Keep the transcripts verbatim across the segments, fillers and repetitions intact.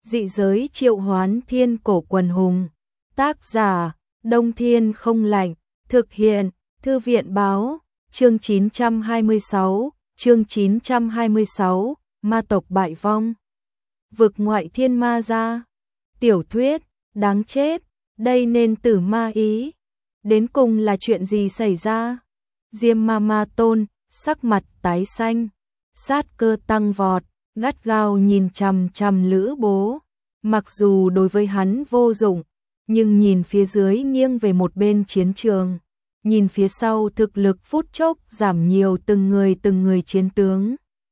Dị giới triệu hoán thiên cổ quần hùng. Tác giả, Đông Thiên không lạnh. Thực hiện, Thư viện báo. Chương chín trăm hai mươi sáu, chương chín trăm hai mươi sáu, ma tộc bại vong. Vực ngoại thiên ma gia. Tiểu thuyết, đáng chết, đây nên tử ma ý. Đến cùng là chuyện gì xảy ra? Diêm ma ma tôn, sắc mặt tái xanh, sát cơ tăng vọt, gắt gao nhìn chằm chằm Lữ Bố. Mặc dù đối với hắn vô dụng, nhưng nhìn phía dưới nghiêng về một bên chiến trường, nhìn phía sau thực lực phút chốc giảm nhiều từng người từng người chiến tướng.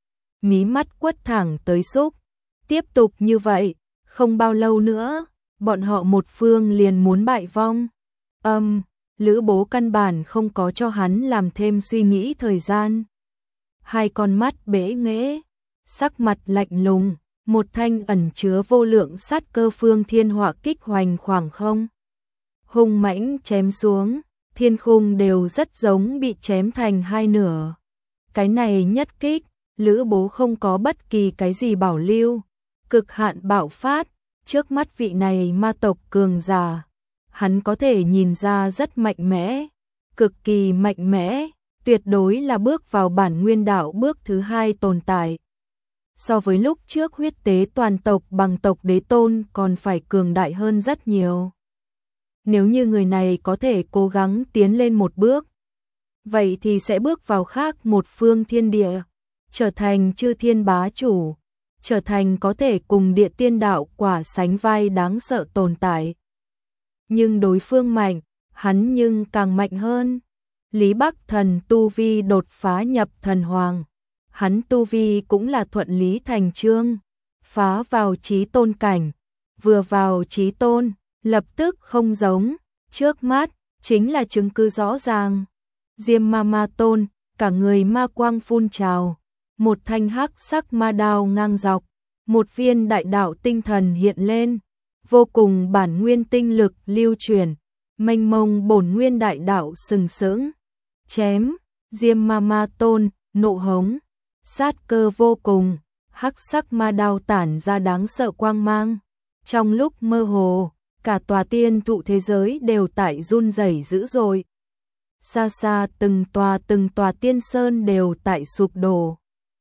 Mí mắt quất thẳng tới xúc. Tiếp tục như vậy, không bao lâu nữa, bọn họ một phương liền muốn bại vong. Âm, um, Lữ Bố căn bản không có cho hắn làm thêm suy nghĩ thời gian. Hai con mắt bẽ nghễ, sắc mặt lạnh lùng, một thanh ẩn chứa vô lượng sát cơ phương thiên họa kích hoành khoảng không. Hung mãnh chém xuống, thiên khung đều rất giống bị chém thành hai nửa. Cái này nhất kích, Lữ Bố không có bất kỳ cái gì bảo lưu, cực hạn bạo phát, trước mắt vị này ma tộc cường giả. Hắn có thể nhìn ra rất mạnh mẽ, cực kỳ mạnh mẽ, tuyệt đối là bước vào bản nguyên đạo bước thứ hai tồn tại. So với lúc trước huyết tế toàn tộc bằng tộc đế tôn còn phải cường đại hơn rất nhiều. Nếu như người này có thể cố gắng tiến lên một bước, vậy thì sẽ bước vào khác một phương thiên địa, trở thành chư thiên bá chủ, trở thành có thể cùng địa tiên đạo quả sánh vai đáng sợ tồn tại. Nhưng đối phương mạnh, hắn nhưng càng mạnh hơn. Lý Bắc Thần tu vi đột phá nhập thần hoàng, hắn tu vi cũng là thuận lý thành chương, phá vào chí tôn cảnh, vừa vào chí tôn, lập tức không giống, trước mắt chính là chứng cứ rõ ràng. Diêm ma ma tôn, cả người ma quang phun trào, một thanh hắc sắc ma đao ngang dọc, một viên đại đạo tinh thần hiện lên, vô cùng bản nguyên tinh lực lưu chuyển, mênh mông bổn nguyên đại đạo sừng sững, chém. Diêm ma ma tôn, nộ hống, sát cơ vô cùng, hắc sắc ma đao tản ra đáng sợ quang mang. Trong lúc mơ hồ, cả tòa tiên thụ thế giới đều tại run rẩy dữ dội. Xa xa từng tòa từng tòa tiên sơn đều tại sụp đổ.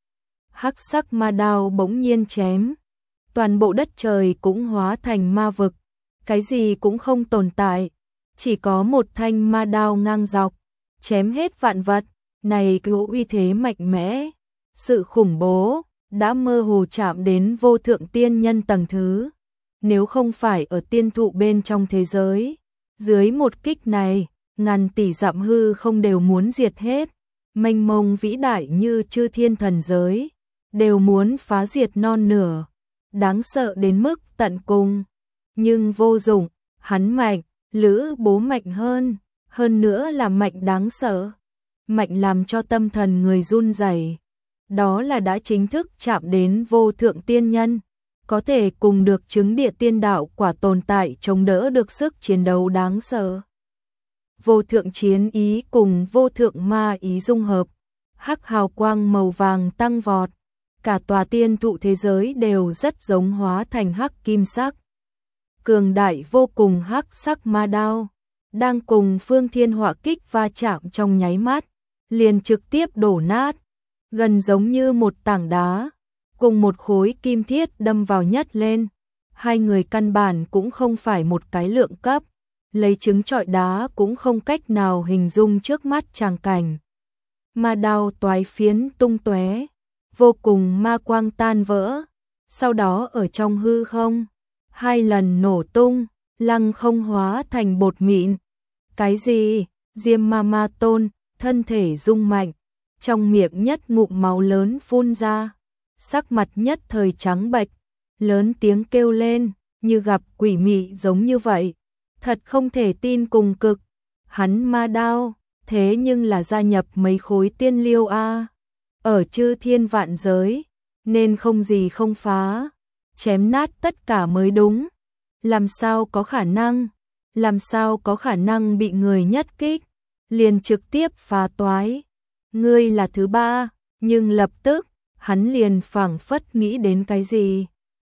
Hắc sắc ma đao bỗng nhiên chém, toàn bộ đất trời cũng hóa thành ma vực, cái gì cũng không tồn tại, chỉ có một thanh ma đao ngang dọc, chém hết vạn vật. Này cứu uy thế mạnh mẽ, sự khủng bố, đã mơ hồ chạm đến vô thượng tiên nhân tầng thứ. Nếu không phải ở tiên thụ bên trong thế giới, dưới một kích này, ngàn tỷ dặm hư không đều muốn diệt hết, mênh mông vĩ đại như chư thiên thần giới, đều muốn phá diệt non nửa, đáng sợ đến mức tận cùng. Nhưng vô dụng, hắn mạnh, Lữ Bố mạnh hơn, hơn nữa là mạnh đáng sợ, mạnh làm cho tâm thần người run rẩy. Đó là đã chính thức chạm đến vô thượng tiên nhân, có thể cùng được chứng địa tiên đạo quả tồn tại chống đỡ được sức chiến đấu đáng sợ. Vô thượng chiến ý cùng vô thượng ma ý dung hợp, hắc hào quang màu vàng tăng vọt, cả tòa tiên thụ thế giới đều rất giống hóa thành hắc kim sắc. Cường đại vô cùng hắc sắc ma đao, đang cùng phương thiên họa kích va chạm trong nháy mắt, liền trực tiếp đổ nát, gần giống như một tảng đá, cùng một khối kim thiết đâm vào nhất lên. Hai người căn bản cũng không phải một cái lượng cấp, lấy trứng trọi đá cũng không cách nào hình dung trước mắt tràng cảnh. Ma đao toái phiến tung tóe, vô cùng ma quang tan vỡ, sau đó ở trong hư không, hai lần nổ tung, lăng không hóa thành bột mịn. Cái gì? Diêm ma ma tôn, thân thể rung mạnh, trong miệng nhất ngụm máu lớn phun ra, sắc mặt nhất thời trắng bệch, lớn tiếng kêu lên, như gặp quỷ mị giống như vậy. Thật không thể tin cùng cực, hắn ma đao, thế nhưng là gia nhập mấy khối tiên liêu a, ở chư thiên vạn giới, nên không gì không phá, chém nát tất cả mới đúng. Làm sao có khả năng, làm sao có khả năng bị người nhất kích, liền trực tiếp phá toái. Ngươi là thứ ba, nhưng lập tức, hắn liền phảng phất nghĩ đến cái gì.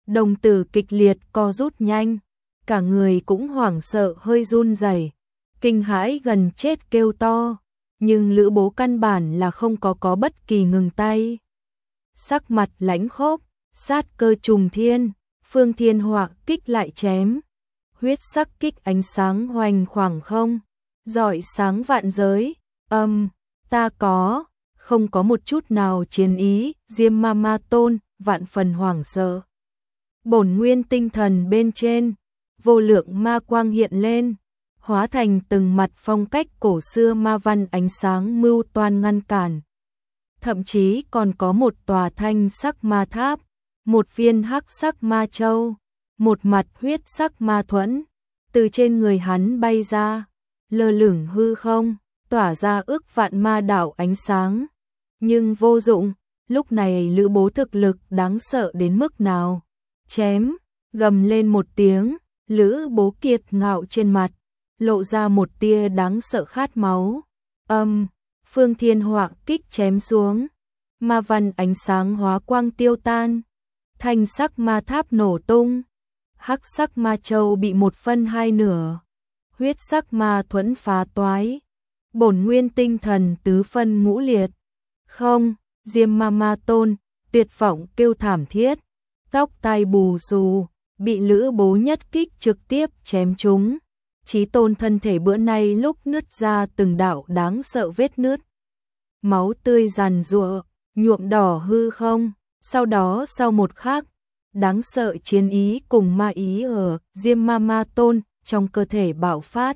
đồng tử kịch liệt co rút nhanh, cả người cũng hoảng sợ hơi run rẩy, kinh hãi gần chết kêu to, nhưng Lữ Bố căn bản là không có có bất kỳ ngừng tay. Sắc mặt lãnh khốc, sát cơ trùng thiên, Phương Thiên Họa kích lại chém, huyết sắc kích ánh sáng hoành khoảng không, rọi sáng vạn giới, âm, ta có, không có một chút nào chiến ý, Diêm Ma Ma Tôn, vạn phần hoảng sợ. Bổn nguyên tinh thần bên trên, vô lượng ma quang hiện lên, hóa thành từng mặt phong cách cổ xưa ma văn ánh sáng mưu toan ngăn cản. Thậm chí còn có một tòa thanh sắc ma tháp, một viên hắc sắc ma châu, một mặt huyết sắc ma thuẫn, từ trên người hắn bay ra, lơ lửng hư không, tỏa ra ước vạn ma đạo ánh sáng. Nhưng vô dụng, lúc này Lữ Bố thực lực đáng sợ đến mức nào. Chém, gầm lên một tiếng, Lữ Bố kiệt ngạo trên mặt, lộ ra một tia đáng sợ khát máu. Âm, Phương Thiên Họa kích chém xuống, ma văn ánh sáng hóa quang tiêu tan, thanh sắc ma tháp nổ tung, hắc sắc ma châu bị một phân hai nửa, huyết sắc ma thuẫn phá toái, bổn nguyên tinh thần tứ phân ngũ liệt. Không, Diêm Ma Ma Tôn tuyệt vọng kêu thảm thiết, tóc tai bù xù, bị Lữ Bố nhất kích trực tiếp chém trúng. Chí Tôn thân thể bữa nay lúc nứt ra từng đạo đáng sợ vết nứt. Máu tươi giàn giụa, nhuộm đỏ hư không, sau đó sau một khắc, đáng sợ chiến ý cùng ma ý ở Diêm Ma Ma Tôn trong cơ thể bạo phát.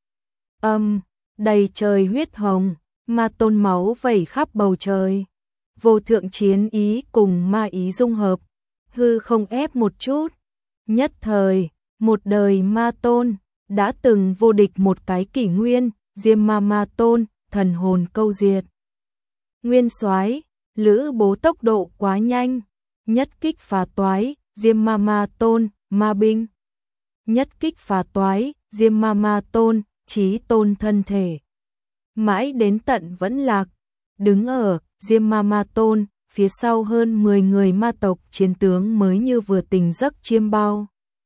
Âm, đầy trời huyết hồng, ma tôn máu vẩy khắp bầu trời. Vô thượng chiến ý cùng ma ý dung hợp, hư không ép một chút. Nhất thời, một đời ma tôn, đã từng vô địch một cái kỷ nguyên, Diêm Ma Ma Tôn, thần hồn câu diệt. Nguyên soái, Lữ Bố tốc độ quá nhanh, nhất kích phá toái, Diêm Ma Ma Tôn, ma binh. Nhất kích phá toái, Diêm Ma Ma Tôn, Chí Tôn thân thể. Mãi đến tận vẫn lạc, đứng ở Diêm Ma Ma Tôn, phía sau hơn mười người ma tộc chiến tướng mới như vừa tỉnh giấc chiêm bao.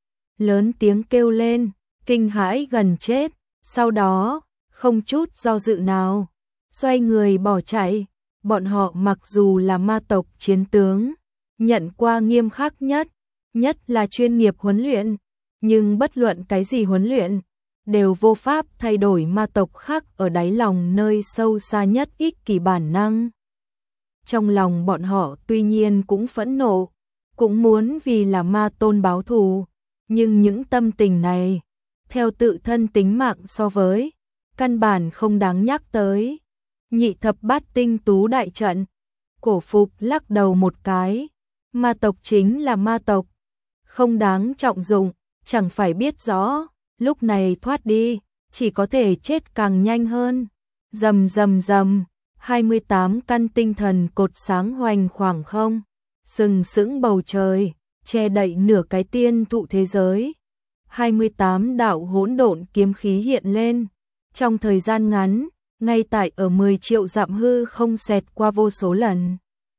Lớn tiếng kêu lên, kinh hãi gần chết, sau đó, không chút do dự nào, xoay người bỏ chạy. Bọn họ mặc dù là ma tộc chiến tướng, nhận qua nghiêm khắc nhất, nhất là chuyên nghiệp huấn luyện, nhưng bất luận cái gì huấn luyện, đều vô pháp thay đổi ma tộc khác ở đáy lòng nơi sâu xa nhất ích kỷ bản năng. Trong lòng bọn họ tuy nhiên cũng phẫn nộ, cũng muốn vì là ma tôn báo thù, nhưng những tâm tình này, theo tự thân tính mạng so với, căn bản không đáng nhắc tới. Nhị thập bát tinh tú đại trận, Cổ Phục lắc đầu một cái, ma tộc chính là ma tộc, không đáng trọng dụng, chẳng phải biết rõ, lúc này thoát đi, chỉ có thể chết càng nhanh hơn. Rầm rầm rầm, hai mươi tám căn tinh thần cột sáng hoành khoảng không, sừng sững bầu trời, che đậy nửa cái tiên thụ thế giới. hai mươi tám đạo hỗn độn kiếm khí hiện lên, trong thời gian ngắn, ngay tại ở mười triệu dặm hư không xẹt qua vô số lần.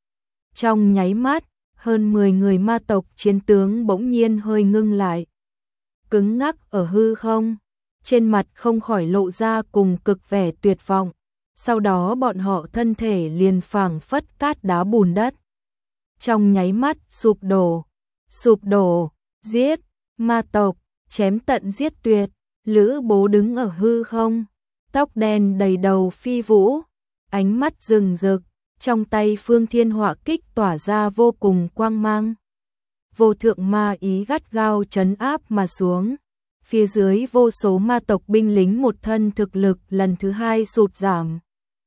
Trong nháy mắt, hơn mười người ma tộc chiến tướng bỗng nhiên hơi ngưng lại. Cứng ngắc ở hư không, trên mặt không khỏi lộ ra cùng cực vẻ tuyệt vọng. Sau đó bọn họ thân thể liền phảng phất cát đá bùn đất. Trong nháy mắt sụp đổ, sụp đổ, giết, ma tộc, chém tận giết tuyệt, Lữ Bố đứng ở hư không. Tóc đen đầy đầu phi vũ, ánh mắt rừng rực, trong tay Phương Thiên Họa kích tỏa ra vô cùng quang mang. Vô thượng ma ý gắt gao trấn áp mà xuống, phía dưới vô số ma tộc binh lính một thân thực lực lần thứ hai sụt giảm.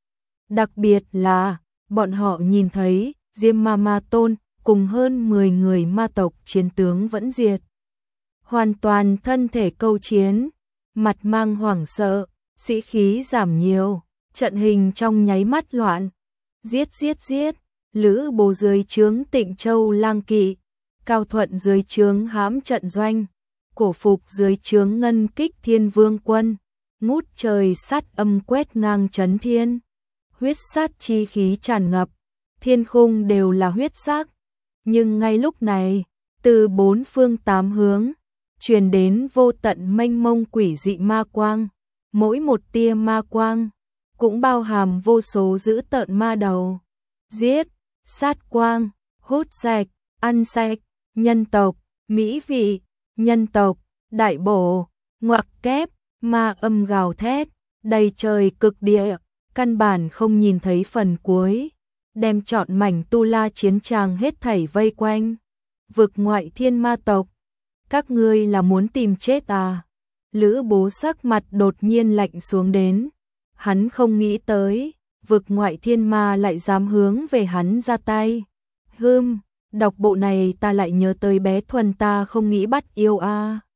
Đặc biệt là, bọn họ nhìn thấy, Diêm Ma Ma Tôn cùng hơn mười người ma tộc chiến tướng vẫn diệt. Hoàn toàn thân thể câu chiến, mặt mang hoảng sợ. Sĩ khí giảm nhiều, trận hình trong nháy mắt loạn. Giết giết giết, Lữ Bố dưới trướng Tịnh Châu Lang Kỵ, Cao Thuận dưới trướng Hãm Trận Doanh, Cổ Phục dưới trướng Ngân Kích Thiên Vương Quân, ngút trời sát âm quét ngang chấn thiên. Huyết sát chi khí tràn ngập, thiên khung đều là huyết sắc. Nhưng ngay lúc này, từ bốn phương tám hướng, truyền đến vô tận mênh mông quỷ dị ma quang, mỗi một tia ma quang cũng bao hàm vô số dữ tợn ma đầu, giết, sát quang, hút sạch, ăn sạch, nhân tộc, mỹ vị, nhân tộc, đại bổ, ngoặc kép, ma âm gào thét, đầy trời cực địa, căn bản không nhìn thấy phần cuối, đem trọn mảnh tu la chiến tràng hết thảy vây quanh. Vực ngoại thiên ma tộc, các ngươi là muốn tìm chết à? Lữ Bố sắc mặt đột nhiên lạnh xuống đến, hắn không nghĩ tới, vực ngoại thiên ma lại dám hướng về hắn ra tay. Hừm, đọc bộ này ta lại nhớ tới bé Thuần ta không nghĩ bắt yêu a. À.